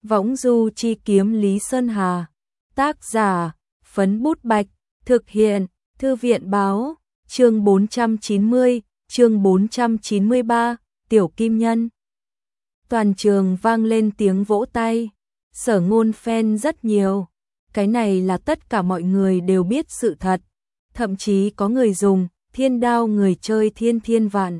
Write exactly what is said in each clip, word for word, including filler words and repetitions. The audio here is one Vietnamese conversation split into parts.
Võng du chi kiếm Lý Sơn Hà. Tác giả, Phấn Bút Bạch. Thực hiện, Thư viện Báo. Chương bốn trăm chín mươi, chương bốn trăm chín mươi ba, Tiểu Kim Nhân. Toàn trường vang lên tiếng vỗ tay. Sở Ngôn fan rất nhiều. Cái này là tất cả mọi người đều biết sự thật. Thậm chí có người dùng thiên đao người chơi thiên thiên vạn.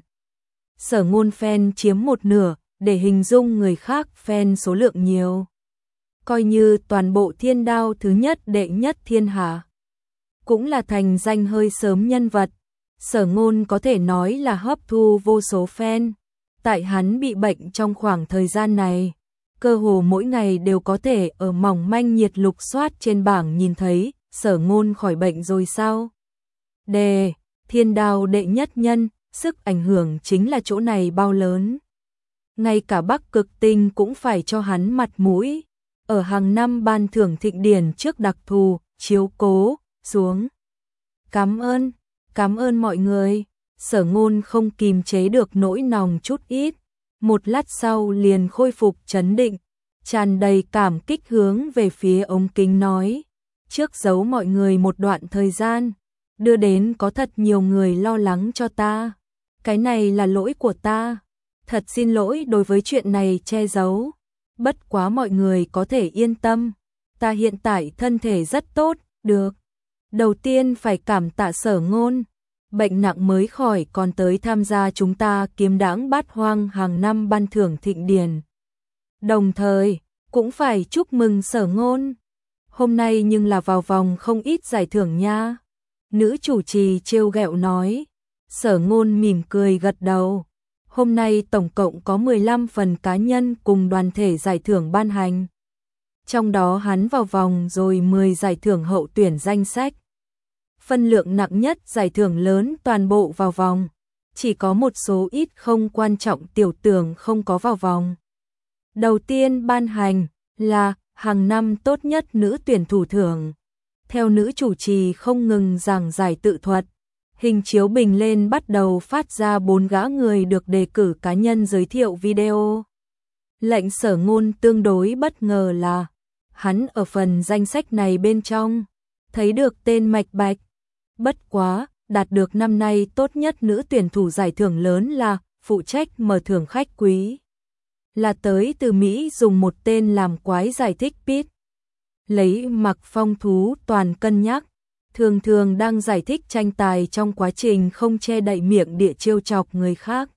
Sở Ngôn fan chiếm một nửa, để hình dung người khác fan số lượng nhiều. Coi như toàn bộ thiên đao thứ nhất đệ nhất thiên hạ. Cũng là thành danh hơi sớm nhân vật. Sở Ngôn có thể nói là hấp thu vô số fan. Tại hắn bị bệnh trong khoảng thời gian này, cơ hồ mỗi ngày đều có thể ở mỏng manh nhiệt lục soát trên bảng nhìn thấy Sở Ngôn khỏi bệnh rồi sao. Đề, thiên đao đệ nhất nhân, sức ảnh hưởng chính là chỗ này bao lớn. Ngay cả Bắc Cực Tinh cũng phải cho hắn mặt mũi. Ở hàng năm ban thưởng thịnh điển trước đặc thù, chiếu cố, xuống. Cảm ơn, cảm ơn mọi người. Sở Ngôn không kìm chế được nỗi lòng chút ít. Một lát sau liền khôi phục trấn định, tràn đầy cảm kích hướng về phía ống kính nói. Trước giấu mọi người một đoạn thời gian, đưa đến có thật nhiều người lo lắng cho ta. Cái này là lỗi của ta. Thật xin lỗi đối với chuyện này che giấu. Bất quá mọi người có thể yên tâm. Ta hiện tại thân thể rất tốt, được. Đầu tiên phải cảm tạ Sở Ngôn. Bệnh nặng mới khỏi còn tới tham gia chúng ta kiếm đãng bát hoang hàng năm ban thưởng thịnh điển. Đồng thời, cũng phải chúc mừng Sở Ngôn. Hôm nay nhưng là vào vòng không ít giải thưởng nha. Nữ chủ trì trêu ghẹo nói. Sở Ngôn mỉm cười gật đầu. Hôm nay tổng cộng có mười lăm phần cá nhân cùng đoàn thể giải thưởng ban hành. Trong đó hắn vào vòng rồi mười giải thưởng hậu tuyển danh sách. Phân lượng nặng nhất giải thưởng lớn toàn bộ vào vòng. Chỉ có một số ít không quan trọng tiểu tưởng không có vào vòng. Đầu tiên ban hành là hàng năm tốt nhất nữ tuyển thủ thưởng. Theo nữ chủ trì không ngừng giảng giải tự thuật. Hình chiếu bình lên bắt đầu phát ra bốn gã người được đề cử cá nhân giới thiệu video. Lệnh Sở Ngôn tương đối bất ngờ là hắn ở phần danh sách này bên trong, thấy được tên mạch bạch. Bất quá, đạt được năm nay tốt nhất nữ tuyển thủ giải thưởng lớn là phụ trách mở thưởng khách quý. Là tới từ Mỹ dùng một tên làm quái giải thích Pete. Lấy Mặc Phong thú toàn cân nhắc. Thường thường đang giải thích tranh tài trong quá trình không che đậy miệng địa trêu chọc người khác.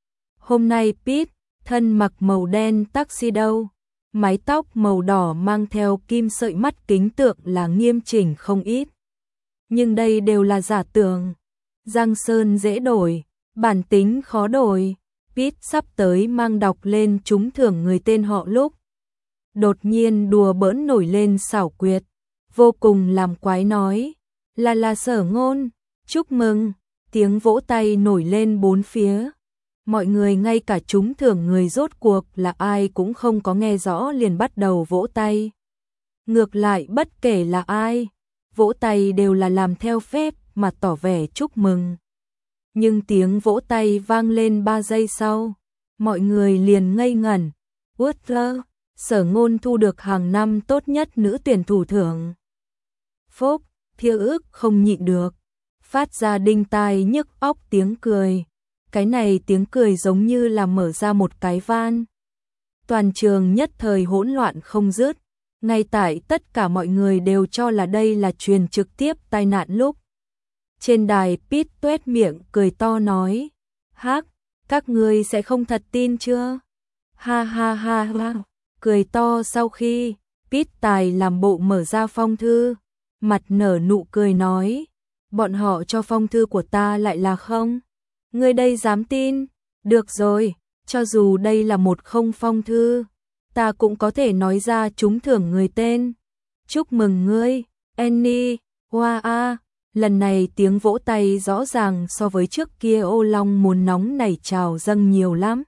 Hôm nay Pete, thân mặc màu đen tuxedo, mái tóc màu đỏ mang theo kim sợi mắt kính tượng là nghiêm chỉnh không ít. Nhưng đây đều là giả tưởng. Giang sơn dễ đổi, bản tính khó đổi. Pete sắp tới mang đọc lên trúng thưởng người tên họ lúc. Đột nhiên đùa bỡn nổi lên xảo quyệt, vô cùng làm quái nói. Là là Sở Ngôn, chúc mừng, tiếng vỗ tay nổi lên bốn phía. Mọi người ngay cả trúng thưởng người rốt cuộc là ai cũng không có nghe rõ liền bắt đầu vỗ tay. Ngược lại bất kể là ai, vỗ tay đều là làm theo phép mà tỏ vẻ chúc mừng. Nhưng tiếng vỗ tay vang lên ba giây sau, mọi người liền ngây ngẩn. Uther, Sở Ngôn thu được hàng năm tốt nhất nữ tuyển thủ thưởng. Phúc, Thiêu ức không nhịn được, phát ra đinh tai nhức óc tiếng cười. Cái này tiếng cười giống như là mở ra một cái van. Toàn trường nhất thời hỗn loạn không dứt. Ngay tại tất cả mọi người đều cho là đây là truyền trực tiếp tai nạn lúc. Trên đài Pete tuét miệng cười to nói. Hắc, các ngươi sẽ không thật tin chưa? Ha ha ha ha. Cười to sau khi Pete tài làm bộ mở ra phong thư. Mặt nở nụ cười nói, bọn họ cho phong thư của ta lại là không? Ngươi đây dám tin? Được rồi, cho dù đây là một không phong thư, ta cũng có thể nói ra trúng thưởng người tên. Chúc mừng ngươi, Annie, hoa a. Lần này tiếng vỗ tay rõ ràng so với trước kia ô long muốn nóng nảy trào dâng nhiều lắm.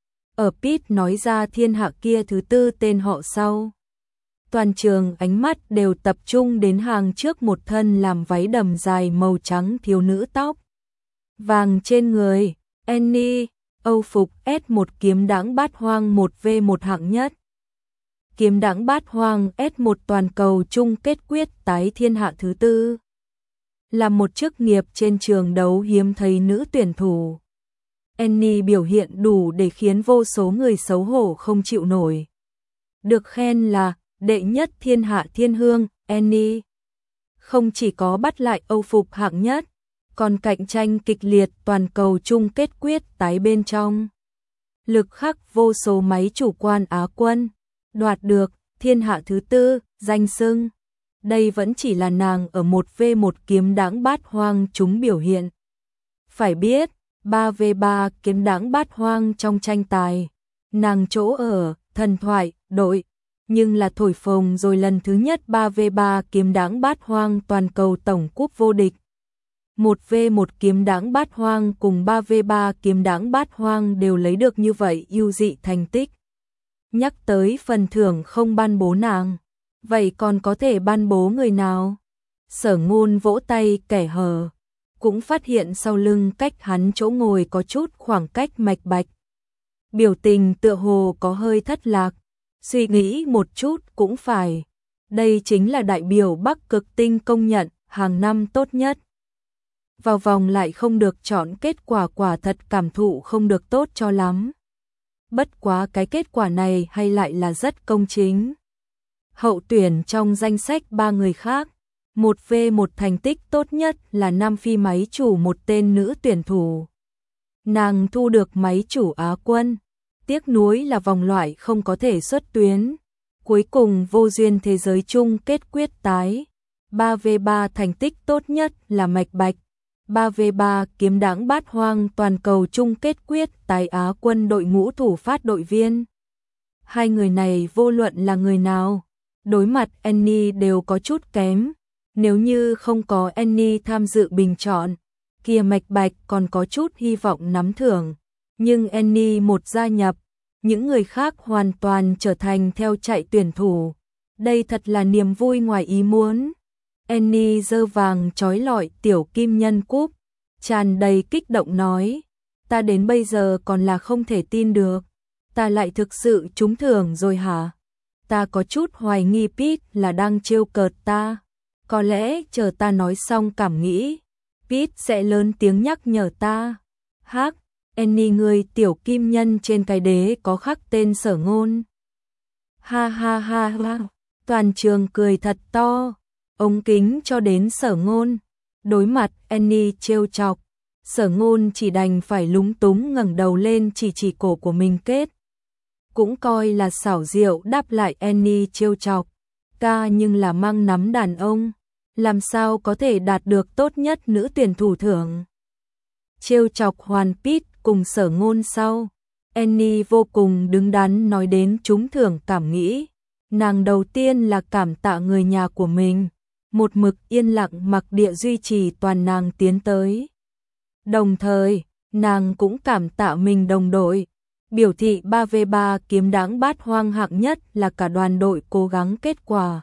Ở Pete nói ra thiên hạ kia thứ tư tên họ sau. Toàn trường ánh mắt đều tập trung đến hàng trước một thân làm váy đầm dài màu trắng thiếu nữ tóc vàng trên người. Annie, Âu phục S một kiếm đãng bát hoang một v một hạng nhất. Kiếm đãng bát hoang S một toàn cầu chung kết quyết tái thiên hạ thứ tư. Là một chức nghiệp trên trường đấu hiếm thấy nữ tuyển thủ. Annie biểu hiện đủ để khiến vô số người xấu hổ không chịu nổi. Được khen là đệ nhất thiên hạ thiên hương, Annie không chỉ có bắt lại Âu phục hạng nhất, còn cạnh tranh kịch liệt toàn cầu chung kết quyết tái bên trong. Lực khắc vô số máy chủ quan Á quân, đoạt được thiên hạ thứ tư, danh xưng. Đây vẫn chỉ là nàng ở một vs một kiếm đãng bát hoang chúng biểu hiện. Phải biết, ba vs ba kiếm đãng bát hoang trong tranh tài, nàng chỗ ở, thần thoại, đội, nhưng là thổi phồng rồi lần thứ nhất ba vs ba kiếm đãng bát hoang toàn cầu tổng cúp vô địch. một vs một kiếm đãng bát hoang cùng ba vs ba kiếm đãng bát hoang đều lấy được như vậy ưu dị thành tích. Nhắc tới phần thưởng không ban bố nàng, vậy còn có thể ban bố người nào? Sở Ngôn vỗ tay kẻ hờ, cũng phát hiện sau lưng cách hắn chỗ ngồi có chút khoảng cách mạch bạch. Biểu tình tựa hồ có hơi thất lạc, suy nghĩ một chút cũng phải. Đây chính là đại biểu Bắc Cực Tinh công nhận hàng năm tốt nhất. Vào vòng lại không được chọn, kết quả quả thật cảm thụ không được tốt cho lắm. Bất quá cái kết quả này hay lại là rất công chính. Hậu tuyển trong danh sách ba người khác, một vs một thành tích tốt nhất là Nam Phi máy chủ một tên nữ tuyển thủ. Nàng thu được máy chủ Á quân, tiếc nuối là vòng loại không có thể xuất tuyến. Cuối cùng vô duyên thế giới chung kết quyết tái, ba vs ba thành tích tốt nhất là Mạch Bạch. ba vs ba kiếm đãng bát hoang toàn cầu chung kết quyết tái Á quân đội ngũ thủ phát đội viên. Hai người này vô luận là người nào, đối mặt Annie đều có chút kém. Nếu như không có Annie tham dự bình chọn, kia Mạch Bạch còn có chút hy vọng nắm thưởng. Nhưng Annie một gia nhập, những người khác hoàn toàn trở thành theo chạy tuyển thủ. Đây thật là niềm vui ngoài ý muốn. Annie giơ vàng trói lọi tiểu kim nhân cúp, tràn đầy kích động nói, ta đến bây giờ còn là không thể tin được, ta lại thực sự trúng thưởng rồi hả? Ta có chút hoài nghi Pete là đang trêu cợt ta, có lẽ chờ ta nói xong cảm nghĩ, Pete sẽ lớn tiếng nhắc nhở ta. Hắc, Annie người tiểu kim nhân trên cái đế có khắc tên Sở Ngôn. Ha ha ha ha, toàn trường cười thật to. Ống kính cho đến Sở Ngôn, đối mặt Annie trêu chọc, Sở Ngôn chỉ đành phải lúng túng ngẩng đầu lên chỉ chỉ cổ của mình kết. Cũng coi là xảo diệu đáp lại Annie trêu chọc, ca nhưng là mang nắm đàn ông, làm sao có thể đạt được tốt nhất nữ tuyển thủ thưởng. Trêu chọc hoàn Pete cùng Sở Ngôn sau, Annie vô cùng đứng đắn nói đến trúng thưởng cảm nghĩ. Nàng đầu tiên là cảm tạ người nhà của mình, một mực yên lặng mặc địa duy trì toàn nàng tiến tới. Đồng thời, nàng cũng cảm tạ mình đồng đội, biểu thị ba vs ba kiếm đãng bát hoang hạng nhất là cả đoàn đội cố gắng kết quả.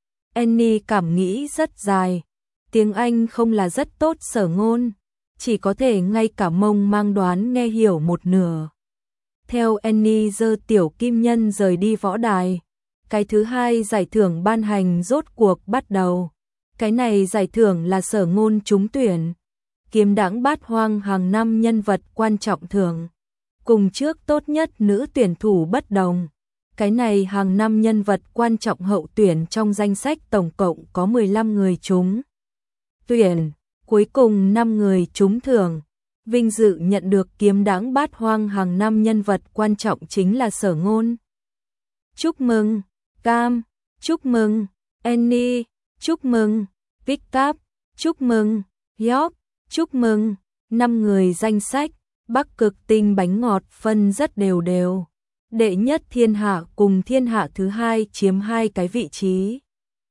Annie cảm nghĩ rất dài, tiếng Anh không là rất tốt Sở Ngôn, chỉ có thể ngay cả mông mang đoán nghe hiểu một nửa. Theo Annie giơ tiểu kim nhân rời đi võ đài, cái thứ hai giải thưởng ban hành rốt cuộc bắt đầu. Cái này giải thưởng là Sở Ngôn trúng tuyển, kiếm đãng bát hoang hàng năm nhân vật quan trọng thưởng. Cùng trước tốt nhất nữ tuyển thủ bất đồng, cái này hàng năm nhân vật quan trọng hậu tuyển trong danh sách tổng cộng có mười lăm người trúng tuyển, cuối cùng năm người trúng thưởng. Vinh dự nhận được kiếm đãng bát hoang hàng năm nhân vật quan trọng chính là Sở Ngôn. Chúc mừng, Cam, chúc mừng, Annie, chúc mừng, Pickup, chúc mừng, York, chúc mừng. Năm người danh sách, Bắc Cực Tinh bánh ngọt phân rất đều đều. Đệ nhất thiên hạ cùng thiên hạ thứ hai chiếm hai cái vị trí.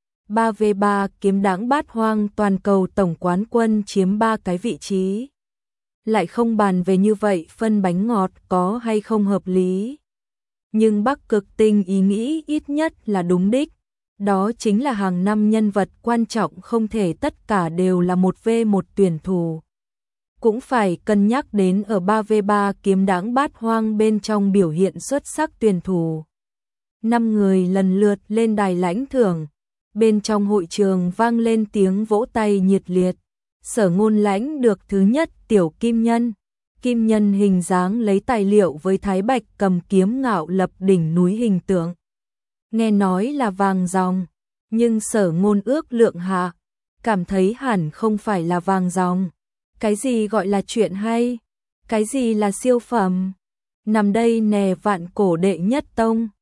ba vs ba kiếm đãng bát hoang toàn cầu tổng quán quân chiếm ba cái vị trí. Lại không bàn về như vậy phân bánh ngọt có hay không hợp lý. Nhưng Bắc Cực Tinh ý nghĩ ít nhất là đúng đích. Đó chính là hàng năm nhân vật quan trọng không thể tất cả đều là một vs một tuyển thủ. Cũng phải cân nhắc đến ở ba vs ba kiếm đãng bát hoang bên trong biểu hiện xuất sắc tuyển thủ. Năm người lần lượt lên đài lãnh thưởng. Bên trong hội trường vang lên tiếng vỗ tay nhiệt liệt. Sở Ngôn lãnh được thứ nhất tiểu kim nhân. Kim nhân hình dáng lấy tài liệu với Thái Bạch cầm kiếm ngạo lập đỉnh núi hình tượng. Nghe nói là vàng ròng, nhưng Sở Ngôn ước lượng hạ, cảm thấy hẳn không phải là vàng ròng. Cái gì gọi là chuyện hay? Cái gì là siêu phẩm? Nằm đây nè vạn cổ đệ nhất tông.